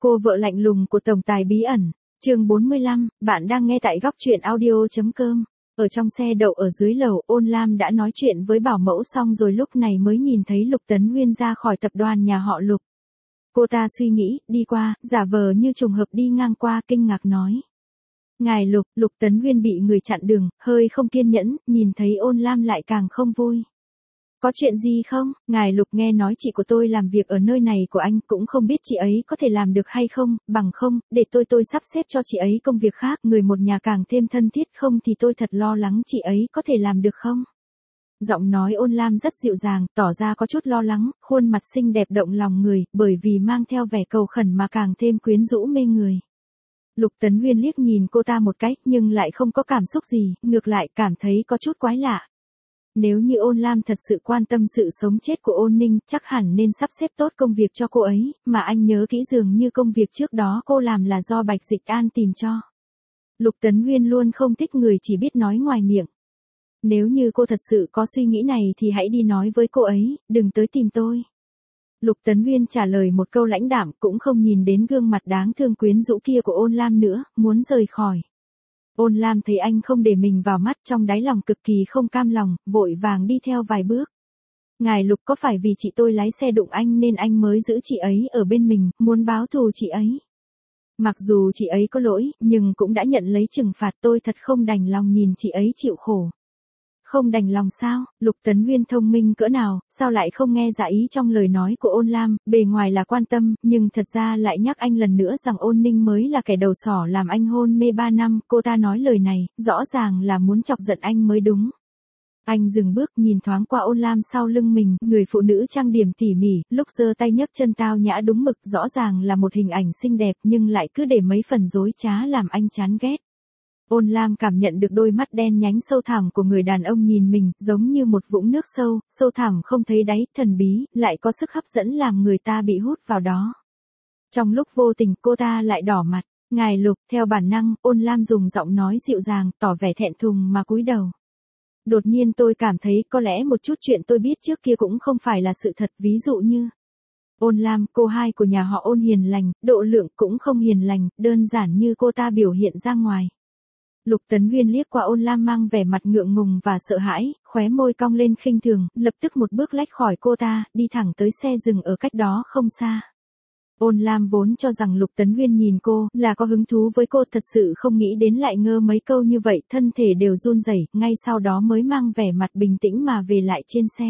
Cô vợ lạnh lùng của tổng tài bí ẩn. Chương 45, bạn đang nghe tại góc truyện audio.com. Ở trong xe đậu ở dưới lầu, Ôn Lam đã nói chuyện với bảo mẫu xong rồi lúc này mới nhìn thấy Lục Tấn Nguyên ra khỏi tập đoàn nhà họ Lục. Cô ta suy nghĩ, đi qua, giả vờ như trùng hợp đi ngang qua, kinh ngạc nói. Ngài Lục, Lục Tấn Nguyên bị người chặn đường, hơi không kiên nhẫn, nhìn thấy Ôn Lam lại càng không vui. Có chuyện gì không? Ngài Lục, nghe nói chị của tôi làm việc ở nơi này của anh, cũng không biết chị ấy có thể làm được hay không, bằng không, để tôi sắp xếp cho chị ấy công việc khác, người một nhà càng thêm thân thiết, không thì tôi thật lo lắng chị ấy có thể làm được không? Giọng nói Ôn Lam rất dịu dàng, tỏ ra có chút lo lắng, khuôn mặt xinh đẹp động lòng người, bởi vì mang theo vẻ cầu khẩn mà càng thêm quyến rũ mê người. Lục Tấn Nguyên liếc nhìn cô ta một cách nhưng lại không có cảm xúc gì, ngược lại cảm thấy có chút quái lạ. Nếu như Ôn Lam thật sự quan tâm sự sống chết của Ôn Ninh, chắc hẳn nên sắp xếp tốt công việc cho cô ấy, mà anh nhớ kỹ dường như công việc trước đó cô làm là do Bạch Dịch An tìm cho. Lục Tấn Nguyên luôn không thích người chỉ biết nói ngoài miệng. Nếu như cô thật sự có suy nghĩ này thì hãy đi nói với cô ấy, đừng tới tìm tôi. Lục Tấn Nguyên trả lời một câu lãnh đạm, cũng không nhìn đến gương mặt đáng thương quyến rũ kia của Ôn Lam nữa, muốn rời khỏi. Ôn Lam thấy anh không để mình vào mắt, trong đáy lòng cực kỳ không cam lòng, vội vàng đi theo vài bước. Ngài Lục, có phải vì chị tôi lái xe đụng anh nên anh mới giữ chị ấy ở bên mình, muốn báo thù chị ấy? Mặc dù chị ấy có lỗi, nhưng cũng đã nhận lấy trừng phạt, tôi thật không đành lòng nhìn chị ấy chịu khổ. Không đành lòng sao? Lục Tấn Nguyên thông minh cỡ nào, sao lại không nghe ra ý trong lời nói của Ôn Lam, bề ngoài là quan tâm, nhưng thật ra lại nhắc anh lần nữa rằng Ôn Ninh mới là kẻ đầu sỏ làm anh hôn mê 3 năm, cô ta nói lời này, rõ ràng là muốn chọc giận anh mới đúng. Anh dừng bước nhìn thoáng qua Ôn Lam sau lưng mình, người phụ nữ trang điểm tỉ mỉ, lúc giơ tay nhấc chân tao nhã đúng mực, rõ ràng là một hình ảnh xinh đẹp nhưng lại cứ để mấy phần dối trá làm anh chán ghét. Ôn Lam cảm nhận được đôi mắt đen nhánh sâu thẳm của người đàn ông nhìn mình, giống như một vũng nước sâu, sâu thẳm không thấy đáy, thần bí, lại có sức hấp dẫn làm người ta bị hút vào đó. Trong lúc vô tình cô ta lại đỏ mặt. Ngài Lục, theo bản năng, Ôn Lam dùng giọng nói dịu dàng, tỏ vẻ thẹn thùng mà cúi đầu. Đột nhiên tôi cảm thấy có lẽ một chút chuyện tôi biết trước kia cũng không phải là sự thật, ví dụ như Ôn Lam, cô hai của nhà họ Ôn hiền lành, độ lượng cũng không hiền lành, đơn giản như cô ta biểu hiện ra ngoài. Lục Tấn Nguyên liếc qua Ôn Lam mang vẻ mặt ngượng ngùng và sợ hãi, khóe môi cong lên khinh thường, lập tức một bước lách khỏi cô ta, đi thẳng tới xe dừng ở cách đó không xa. Ôn Lam vốn cho rằng Lục Tấn Nguyên nhìn cô là có hứng thú với cô, thật sự không nghĩ đến lại ngơ mấy câu như vậy, thân thể đều run rẩy, ngay sau đó mới mang vẻ mặt bình tĩnh mà về lại trên xe.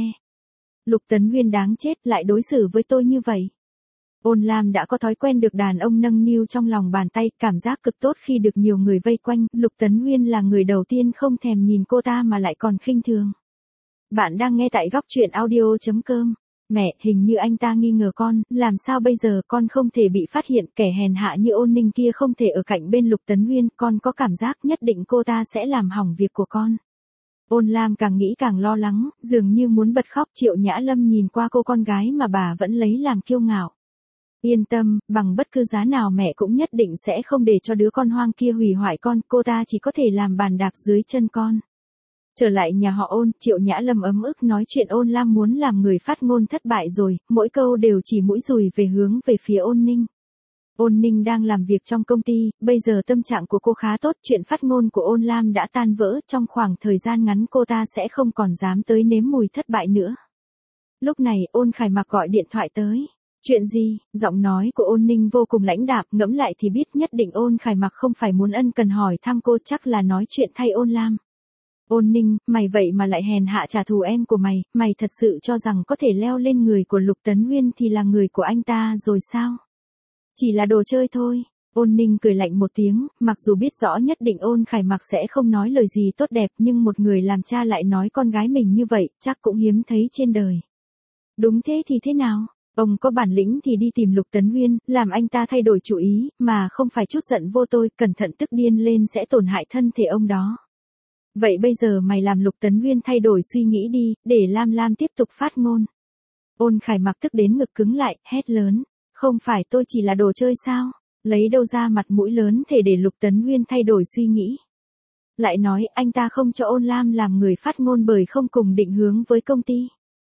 Lục Tấn Nguyên đáng chết, lại đối xử với tôi như vậy. Ôn Lam đã có thói quen được đàn ông nâng niu trong lòng bàn tay, cảm giác cực tốt khi được nhiều người vây quanh, Lục Tấn Nguyên là người đầu tiên không thèm nhìn cô ta mà lại còn khinh thường. Bạn đang nghe tại góc truyện audio.com. Mẹ, hình như anh ta nghi ngờ con, làm sao bây giờ, con không thể bị phát hiện, kẻ hèn hạ như Ôn Ninh kia không thể ở cạnh bên Lục Tấn Nguyên, con có cảm giác nhất định cô ta sẽ làm hỏng việc của con. Ôn Lam càng nghĩ càng lo lắng, dường như muốn bật khóc. Triệu Nhã Lâm nhìn qua cô con gái mà bà vẫn lấy làm kiêu ngạo. Yên tâm, bằng bất cứ giá nào mẹ cũng nhất định sẽ không để cho đứa con hoang kia hủy hoại con, cô ta chỉ có thể làm bàn đạp dưới chân con. Trở lại nhà họ Ôn, Triệu Nhã Lâm ấm ức nói chuyện Ôn Lam muốn làm người phát ngôn thất bại rồi, mỗi câu đều chỉ mũi dùi về hướng về phía Ôn Ninh. Ôn Ninh đang làm việc trong công ty, bây giờ tâm trạng của cô khá tốt, chuyện phát ngôn của Ôn Lam đã tan vỡ, trong khoảng thời gian ngắn cô ta sẽ không còn dám tới nếm mùi thất bại nữa. Lúc này, Ôn Khải Mặc gọi điện thoại tới. Chuyện gì? Giọng nói của Ôn Ninh vô cùng lãnh đạm, ngẫm lại thì biết nhất định Ôn Khải Mặc không phải muốn ân cần hỏi thăm cô, chắc là nói chuyện thay Ôn Lam. Ôn Ninh, mày vậy mà lại hèn hạ trả thù em của mày thật sự cho rằng có thể leo lên người của Lục Tấn Nguyên thì là người của anh ta rồi sao? Chỉ là đồ chơi thôi. Ôn Ninh cười lạnh một tiếng, mặc dù biết rõ nhất định Ôn Khải Mặc sẽ không nói lời gì tốt đẹp, nhưng một người làm cha lại nói con gái mình như vậy, chắc cũng hiếm thấy trên đời. Đúng thế thì thế nào? Ông có bản lĩnh thì đi tìm Lục Tấn Nguyên, làm anh ta thay đổi chủ ý, mà không phải chút giận vô tôi, cẩn thận tức điên lên sẽ tổn hại thân thể ông đó. Vậy bây giờ mày làm Lục Tấn Nguyên thay đổi suy nghĩ đi, để Lam tiếp tục phát ngôn. Ôn Khải Mặc tức đến ngực cứng lại, hét lớn. Không phải tôi chỉ là đồ chơi sao? Lấy đâu ra mặt mũi lớn thể để Lục Tấn Nguyên thay đổi suy nghĩ? Lại nói anh ta không cho Ôn Lam làm người phát ngôn bởi không cùng định hướng với công ty.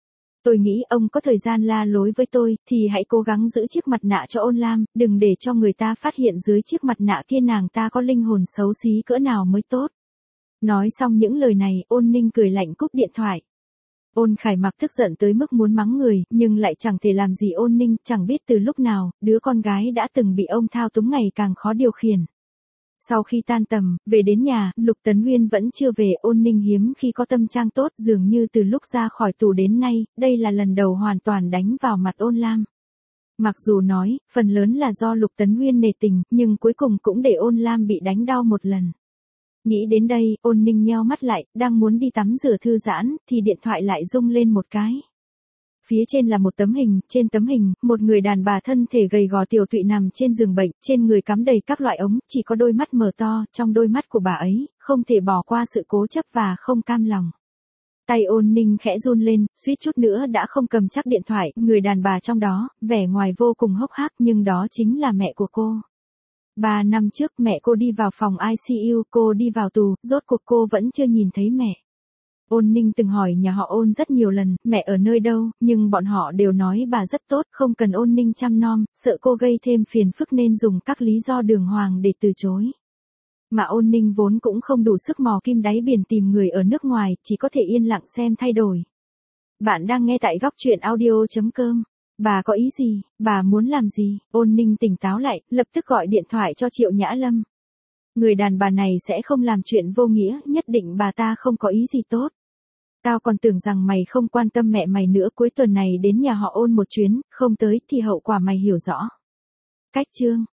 Tôi nghĩ ông có thời gian la lối với tôi, thì hãy cố gắng giữ chiếc mặt nạ cho Ôn Lam, đừng để cho người ta phát hiện dưới chiếc mặt nạ kia nàng ta có linh hồn xấu xí cỡ nào mới tốt. Nói xong những lời này, Ôn Ninh cười lạnh cúp điện thoại. Ôn Khải Mặc tức giận tới mức muốn mắng người, nhưng lại chẳng thể làm gì Ôn Ninh, chẳng biết từ lúc nào, đứa con gái đã từng bị ông thao túng ngày càng khó điều khiển. Sau khi tan tầm, về đến nhà, Lục Tấn Nguyên vẫn chưa về. Ôn Ninh hiếm khi có tâm trạng tốt, dường như từ lúc ra khỏi tù đến nay, đây là lần đầu hoàn toàn đánh vào mặt Ôn Lam. Mặc dù nói, phần lớn là do Lục Tấn Nguyên nể tình, nhưng cuối cùng cũng để Ôn Lam bị đánh đau một lần. Nghĩ đến đây, Ôn Ninh nheo mắt lại, đang muốn đi tắm rửa thư giãn, thì điện thoại lại rung lên một cái. Phía trên là một tấm hình, trên tấm hình, một người đàn bà thân thể gầy gò tiểu tụy nằm trên giường bệnh, trên người cắm đầy các loại ống, chỉ có đôi mắt mở to, trong đôi mắt của bà ấy, không thể bỏ qua sự cố chấp và không cam lòng. Tay Ôn Ninh khẽ run lên, suýt chút nữa đã không cầm chắc điện thoại, người đàn bà trong đó, vẻ ngoài vô cùng hốc hác nhưng đó chính là mẹ của cô. 3 năm trước mẹ cô đi vào phòng ICU, cô đi vào tù, rốt cuộc cô vẫn chưa nhìn thấy mẹ. Ôn Ninh từng hỏi nhà họ Ôn rất nhiều lần, mẹ ở nơi đâu, nhưng bọn họ đều nói bà rất tốt, không cần Ôn Ninh chăm nom, sợ cô gây thêm phiền phức nên dùng các lý do đường hoàng để từ chối. Mà Ôn Ninh vốn cũng không đủ sức mò kim đáy biển tìm người ở nước ngoài, chỉ có thể yên lặng xem thay đổi. Bạn đang nghe tại góc truyện audio.com. Bà có ý gì, bà muốn làm gì? Ôn Ninh tỉnh táo lại, lập tức gọi điện thoại cho Triệu Nhã Lâm. Người đàn bà này sẽ không làm chuyện vô nghĩa, nhất định bà ta không có ý gì tốt. Tao còn tưởng rằng mày không quan tâm mẹ mày nữa, cuối tuần này đến nhà họ Ôn một chuyến, không tới thì hậu quả mày hiểu rõ. Cách chương